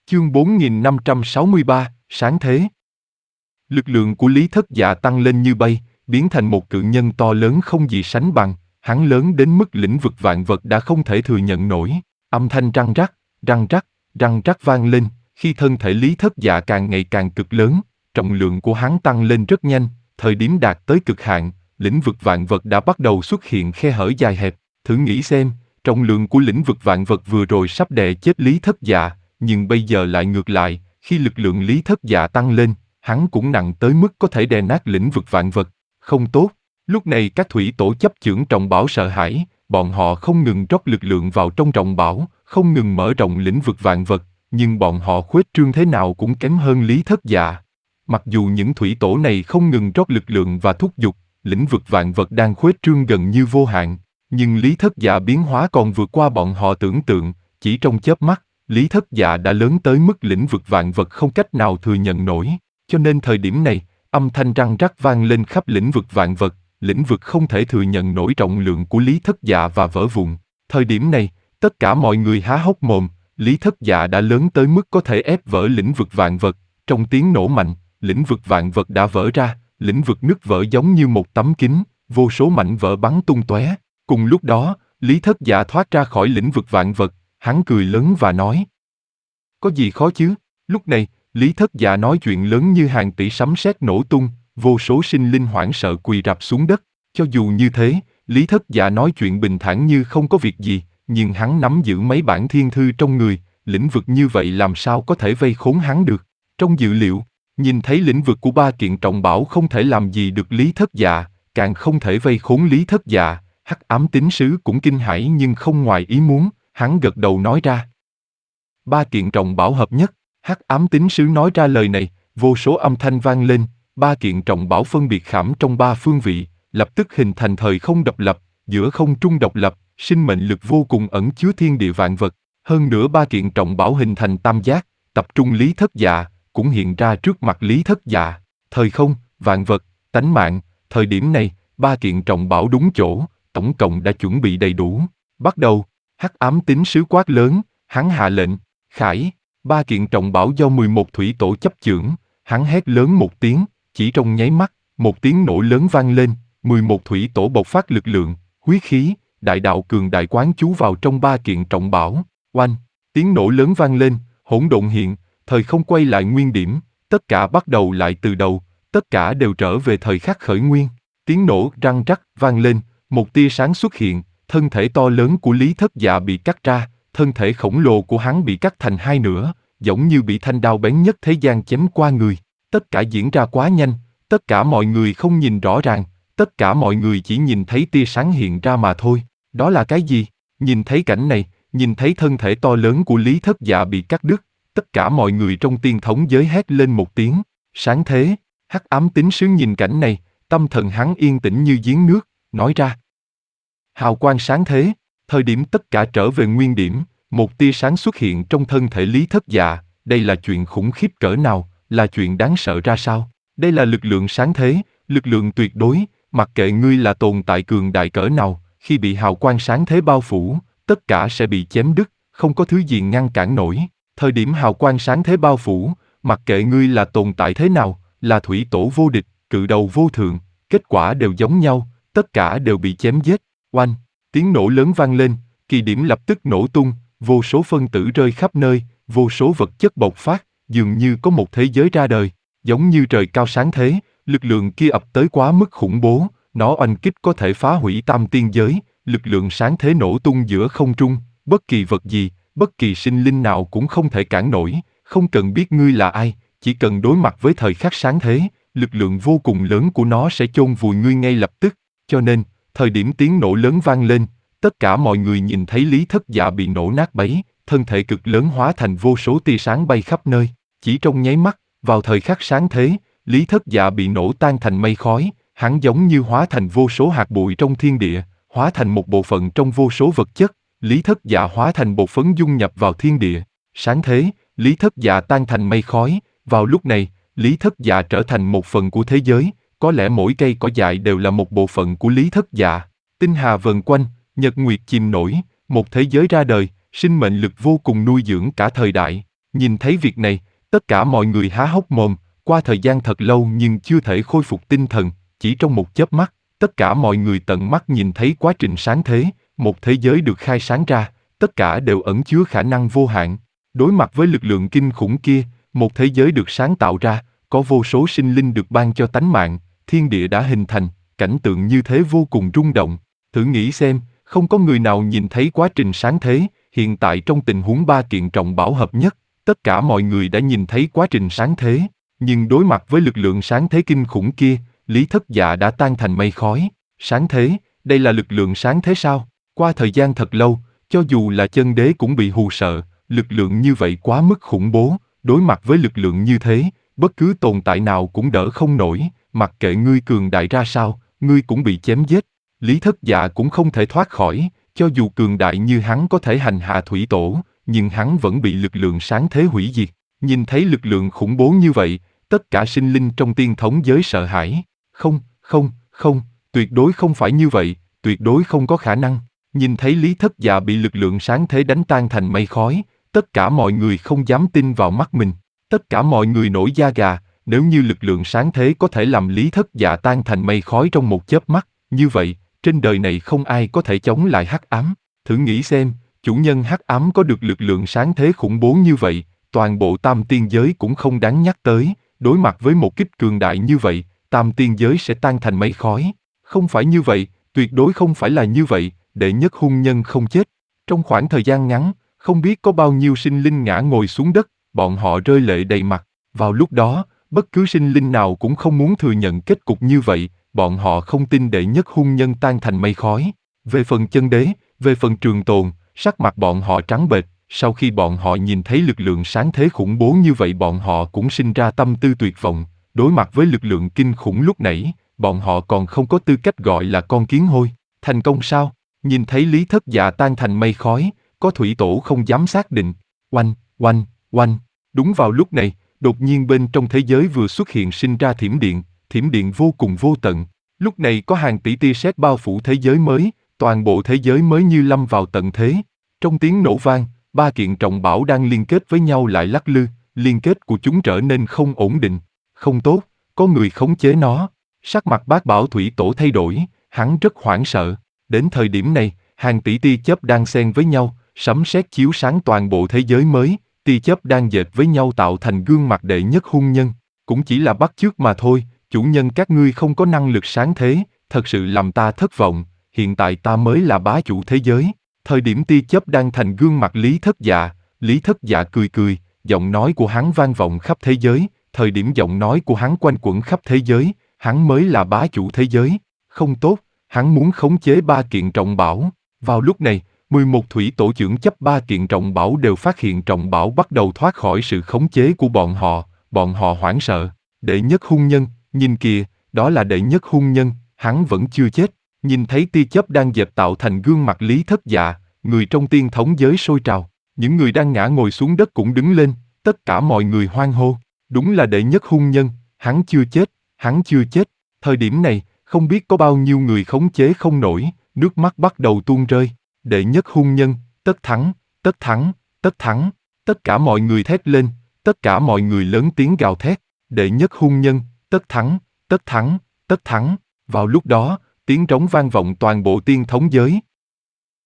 Chương 4563, Sáng Thế. Lực lượng của Lý Thất Dạ tăng lên như bay, biến thành một cự nhân to lớn không gì sánh bằng, hắn lớn đến mức lĩnh vực vạn vật đã không thể thừa nhận nổi. Âm thanh răng rắc vang lên, khi thân thể Lý Thất Dạ càng ngày càng cực lớn, trọng lượng của hắn tăng lên rất nhanh, thời điểm đạt tới cực hạn, lĩnh vực vạn vật đã bắt đầu xuất hiện khe hở dài hẹp. Thử nghĩ xem, trọng lượng của lĩnh vực vạn vật vừa rồi sắp đè chết Lý Thất Dạ, nhưng bây giờ lại ngược lại, khi lực lượng Lý Thất Dạ tăng lên, hắn cũng nặng tới mức có thể đè nát lĩnh vực vạn vật. Không tốt. Lúc này các thủy tổ chấp chưởng trọng bảo sợ hãi, bọn họ không ngừng rót lực lượng vào trong trọng bảo, không ngừng mở rộng lĩnh vực vạn vật, nhưng bọn họ khuếch trương thế nào cũng kém hơn Lý Thất Dạ. Mặc dù những thủy tổ này không ngừng rót lực lượng và thúc giục, lĩnh vực vạn vật đang khuếch trương gần như vô hạn, nhưng Lý Thất Dạ biến hóa còn vượt qua bọn họ tưởng tượng, chỉ trong chớp mắt, Lý Thất Dạ đã lớn tới mức lĩnh vực vạn vật không cách nào thừa nhận nổi, cho nên thời điểm này, âm thanh răng rắc vang lên khắp lĩnh vực vạn vật, lĩnh vực không thể thừa nhận nổi trọng lượng của Lý Thất Dạ và vỡ vụn. Thời điểm này, tất cả mọi người há hốc mồm, Lý Thất Dạ đã lớn tới mức có thể ép vỡ lĩnh vực vạn vật, trong tiếng nổ mạnh, lĩnh vực vạn vật đã vỡ ra, lĩnh vực nứt vỡ giống như một tấm kính, vô số mảnh vỡ bắn tung tóe. Cùng lúc đó, Lý Thất Dạ thoát ra khỏi lĩnh vực vạn vật, hắn cười lớn và nói: có gì khó chứ? Lúc này, Lý Thất Dạ nói chuyện lớn như hàng tỷ sấm sét nổ tung, vô số sinh linh hoảng sợ quỳ rạp xuống đất. Cho dù như thế, Lý Thất Dạ nói chuyện bình thản như không có việc gì, nhưng hắn nắm giữ mấy bản thiên thư trong người, lĩnh vực như vậy làm sao có thể vây khốn hắn được. Trong dự liệu, nhìn thấy lĩnh vực của ba kiện trọng bảo không thể làm gì được Lý Thất Dạ, càng không thể vây khốn Lý Thất Dạ, Hắc Ám Tín Sứ cũng kinh hãi nhưng không ngoài ý muốn, hắn gật đầu nói ra: ba kiện trọng bảo hợp nhất. Hắc Ám Tín Sứ nói ra lời này, vô số âm thanh vang lên, ba kiện trọng bảo phân biệt khảm trong ba phương vị, lập tức hình thành thời không độc lập, giữa không trung độc lập, sinh mệnh lực vô cùng ẩn chứa thiên địa vạn vật. Hơn nữa ba kiện trọng bảo hình thành tam giác, tập trung Lý Thất Dạ, cũng hiện ra trước mặt Lý Thất Dạ. Thời không, vạn vật, tánh mạng, thời điểm này, ba kiện trọng bảo đúng chỗ, tổng cộng đã chuẩn bị đầy đủ. Bắt đầu, Hắc Ám Tín Sứ quát lớn, hắn hạ lệnh, khải. Ba kiện trọng bảo do 11 thủy tổ chấp chưởng, hắn hét lớn một tiếng, chỉ trong nháy mắt, một tiếng nổ lớn vang lên, 11 thủy tổ bộc phát lực lượng, huyết khí, đại đạo cường đại quán chú vào trong ba kiện trọng bảo. Oanh, tiếng nổ lớn vang lên, hỗn độn hiện, thời không quay lại nguyên điểm, tất cả bắt đầu lại từ đầu, tất cả đều trở về thời khắc khởi nguyên. Tiếng nổ răng rắc vang lên, một tia sáng xuất hiện, thân thể to lớn của Lý Thất Dạ bị cắt ra, thân thể khổng lồ của hắn bị cắt thành hai nửa, giống như bị thanh đao bén nhất thế gian chém qua người. Tất cả diễn ra quá nhanh, tất cả mọi người không nhìn rõ ràng, tất cả mọi người chỉ nhìn thấy tia sáng hiện ra mà thôi. Đó là cái gì? Nhìn thấy cảnh này, nhìn thấy thân thể to lớn của Lý Thất Dạ bị cắt đứt, tất cả mọi người trong tiên thống giới hét lên một tiếng, sáng thế. Hắc Ám Tín Sứ nhìn cảnh này, tâm thần hắn yên tĩnh như giếng nước, nói ra: hào quang sáng thế. Thời điểm tất cả trở về nguyên điểm, một tia sáng xuất hiện trong thân thể Lý Thất Dạ. Đây là chuyện khủng khiếp cỡ nào, là chuyện đáng sợ ra sao? Đây là lực lượng sáng thế, lực lượng tuyệt đối, mặc kệ ngươi là tồn tại cường đại cỡ nào, khi bị hào quang sáng thế bao phủ, tất cả sẽ bị chém đứt, không có thứ gì ngăn cản nổi. Thời điểm hào quang sáng thế bao phủ, mặc kệ ngươi là tồn tại thế nào, là thủy tổ vô địch, cự đầu vô thượng, kết quả đều giống nhau, tất cả đều bị chém giết. Oanh, tiếng nổ lớn vang lên, kỳ điểm lập tức nổ tung, vô số phân tử rơi khắp nơi, vô số vật chất bộc phát, dường như có một thế giới ra đời, giống như trời cao sáng thế, lực lượng kia ập tới quá mức khủng bố, nó oanh kích có thể phá hủy tam tiên giới, lực lượng sáng thế nổ tung giữa không trung, bất kỳ vật gì, bất kỳ sinh linh nào cũng không thể cản nổi, không cần biết ngươi là ai, chỉ cần đối mặt với thời khắc sáng thế, lực lượng vô cùng lớn của nó sẽ chôn vùi ngươi ngay lập tức. Cho nên, thời điểm tiếng nổ lớn vang lên, tất cả mọi người nhìn thấy Lý Thất Dạ bị nổ nát bấy, thân thể cực lớn hóa thành vô số tia sáng bay khắp nơi. Chỉ trong nháy mắt, vào thời khắc sáng thế, Lý Thất Dạ bị nổ tan thành mây khói, hắn giống như hóa thành vô số hạt bụi trong thiên địa, hóa thành một bộ phận trong vô số vật chất. Lý Thất Dạ hóa thành bột phấn dung nhập vào thiên địa. Sáng thế, Lý Thất Dạ tan thành mây khói, vào lúc này, Lý Thất Dạ trở thành một phần của thế giới, có lẽ mỗi cây cỏ dại đều là một bộ phận của Lý Thất Dạ. Tinh hà vần quanh, nhật nguyệt chìm nổi, một thế giới ra đời, sinh mệnh lực vô cùng nuôi dưỡng cả thời đại. Nhìn thấy việc này, tất cả mọi người há hốc mồm, qua thời gian thật lâu nhưng chưa thể khôi phục tinh thần, chỉ trong một chớp mắt, tất cả mọi người tận mắt nhìn thấy quá trình sáng thế, một thế giới được khai sáng ra, tất cả đều ẩn chứa khả năng vô hạn. Đối mặt với lực lượng kinh khủng kia, một thế giới được sáng tạo ra, có vô số sinh linh được ban cho tánh mạng, thiên địa đã hình thành, cảnh tượng như thế vô cùng rung động. Thử nghĩ xem, không có người nào nhìn thấy quá trình sáng thế, hiện tại trong tình huống ba kiện trọng bảo hợp nhất, tất cả mọi người đã nhìn thấy quá trình sáng thế, nhưng đối mặt với lực lượng sáng thế kinh khủng kia, Lý Thất Dạ đã tan thành mây khói. Sáng thế, đây là lực lượng sáng thế sao? Qua thời gian thật lâu, cho dù là chân đế cũng bị hù sợ, lực lượng như vậy quá mức khủng bố, đối mặt với lực lượng như thế, bất cứ tồn tại nào cũng đỡ không nổi, mặc kệ ngươi cường đại ra sao, ngươi cũng bị chém giết. Lý Thất Dạ cũng không thể thoát khỏi, cho dù cường đại như hắn có thể hành hạ thủy tổ, nhưng hắn vẫn bị lực lượng sáng thế hủy diệt. Nhìn thấy lực lượng khủng bố như vậy, tất cả sinh linh trong tiên thống giới sợ hãi. Không, không, không, tuyệt đối không phải như vậy, tuyệt đối không có khả năng. Nhìn thấy Lý Thất Dạ bị lực lượng sáng thế đánh tan thành mây khói, tất cả mọi người không dám tin vào mắt mình. Tất cả mọi người nổi da gà, nếu như lực lượng sáng thế có thể làm Lý Thất Dạ tan thành mây khói trong một chớp mắt, như vậy, trên đời này không ai có thể chống lại hắc ám. Thử nghĩ xem, chủ nhân hắc ám có được lực lượng sáng thế khủng bố như vậy, toàn bộ tam tiên giới cũng không đáng nhắc tới, đối mặt với một kích cường đại như vậy, tam tiên giới sẽ tan thành mây khói. Không phải như vậy, tuyệt đối không phải là như vậy, đệ nhất hung nhân không chết. Trong khoảng thời gian ngắn, không biết có bao nhiêu sinh linh ngã ngồi xuống đất, bọn họ rơi lệ đầy mặt. Vào lúc đó, bất cứ sinh linh nào cũng không muốn thừa nhận kết cục như vậy, bọn họ không tin đệ nhất hung nhân tan thành mây khói. Về phần chân đế, về phần trường tồn, sắc mặt bọn họ trắng bệch, sau khi bọn họ nhìn thấy lực lượng sáng thế khủng bố như vậy bọn họ cũng sinh ra tâm tư tuyệt vọng, đối mặt với lực lượng kinh khủng lúc nãy, bọn họ còn không có tư cách gọi là con kiến hôi. Thành công sao? Nhìn thấy Lý Thất Dạ tan thành mây khói, có thủy tổ không dám xác định. Oanh, oanh, oanh. Đúng vào lúc này, đột nhiên bên trong thế giới vừa xuất hiện sinh ra thiểm điện vô cùng vô tận. Lúc này có hàng tỷ tia sét bao phủ thế giới mới, toàn bộ thế giới mới như lâm vào tận thế. Trong tiếng nổ vang, ba kiện trọng bảo đang liên kết với nhau lại lắc lư, liên kết của chúng trở nên không ổn định. Không tốt, có người khống chế nó. Sắc mặt Bát Bảo Thủy Tổ thay đổi, hắn rất hoảng sợ. Đến thời điểm này, hàng tỷ tia chớp đang xen với nhau, sấm sét chiếu sáng toàn bộ thế giới mới, tia chớp đang dệt với nhau tạo thành gương mặt đệ nhất hung nhân. Cũng chỉ là bắt chước mà thôi, chủ nhân các ngươi không có năng lực sáng thế, thật sự làm ta thất vọng, hiện tại ta mới là bá chủ thế giới. Thời điểm tia chớp đang thành gương mặt Lý Thất Dạ cười cười, giọng nói của hắn vang vọng khắp thế giới, thời điểm giọng nói của hắn quanh quẩn khắp thế giới, hắn mới là bá chủ thế giới. Không tốt, hắn muốn khống chế ba kiện trọng bảo. Vào lúc này, 11 thủy tổ trưởng chấp ba kiện trọng bảo đều phát hiện trọng bảo bắt đầu thoát khỏi sự khống chế của bọn họ hoảng sợ. Đệ nhất hung nhân, nhìn kìa, đó là đệ nhất hung nhân, hắn vẫn chưa chết. Nhìn thấy tia chớp đang dệt tạo thành gương mặt Lý Thất Dạ, người trong tiên thống giới sôi trào, những người đang ngã ngồi xuống đất cũng đứng lên, tất cả mọi người hoan hô. Đúng là đệ nhất hung nhân, hắn chưa chết, hắn chưa chết. Thời điểm này, không biết có bao nhiêu người khống chế không nổi, nước mắt bắt đầu tuôn rơi. Đệ nhất hung nhân, tất thắng, tất thắng, tất thắng. Tất cả mọi người thét lên, tất cả mọi người lớn tiếng gào thét. Đệ nhất hung nhân, tất thắng, tất thắng, tất thắng. Vào lúc đó, tiếng trống vang vọng toàn bộ tiên thống giới,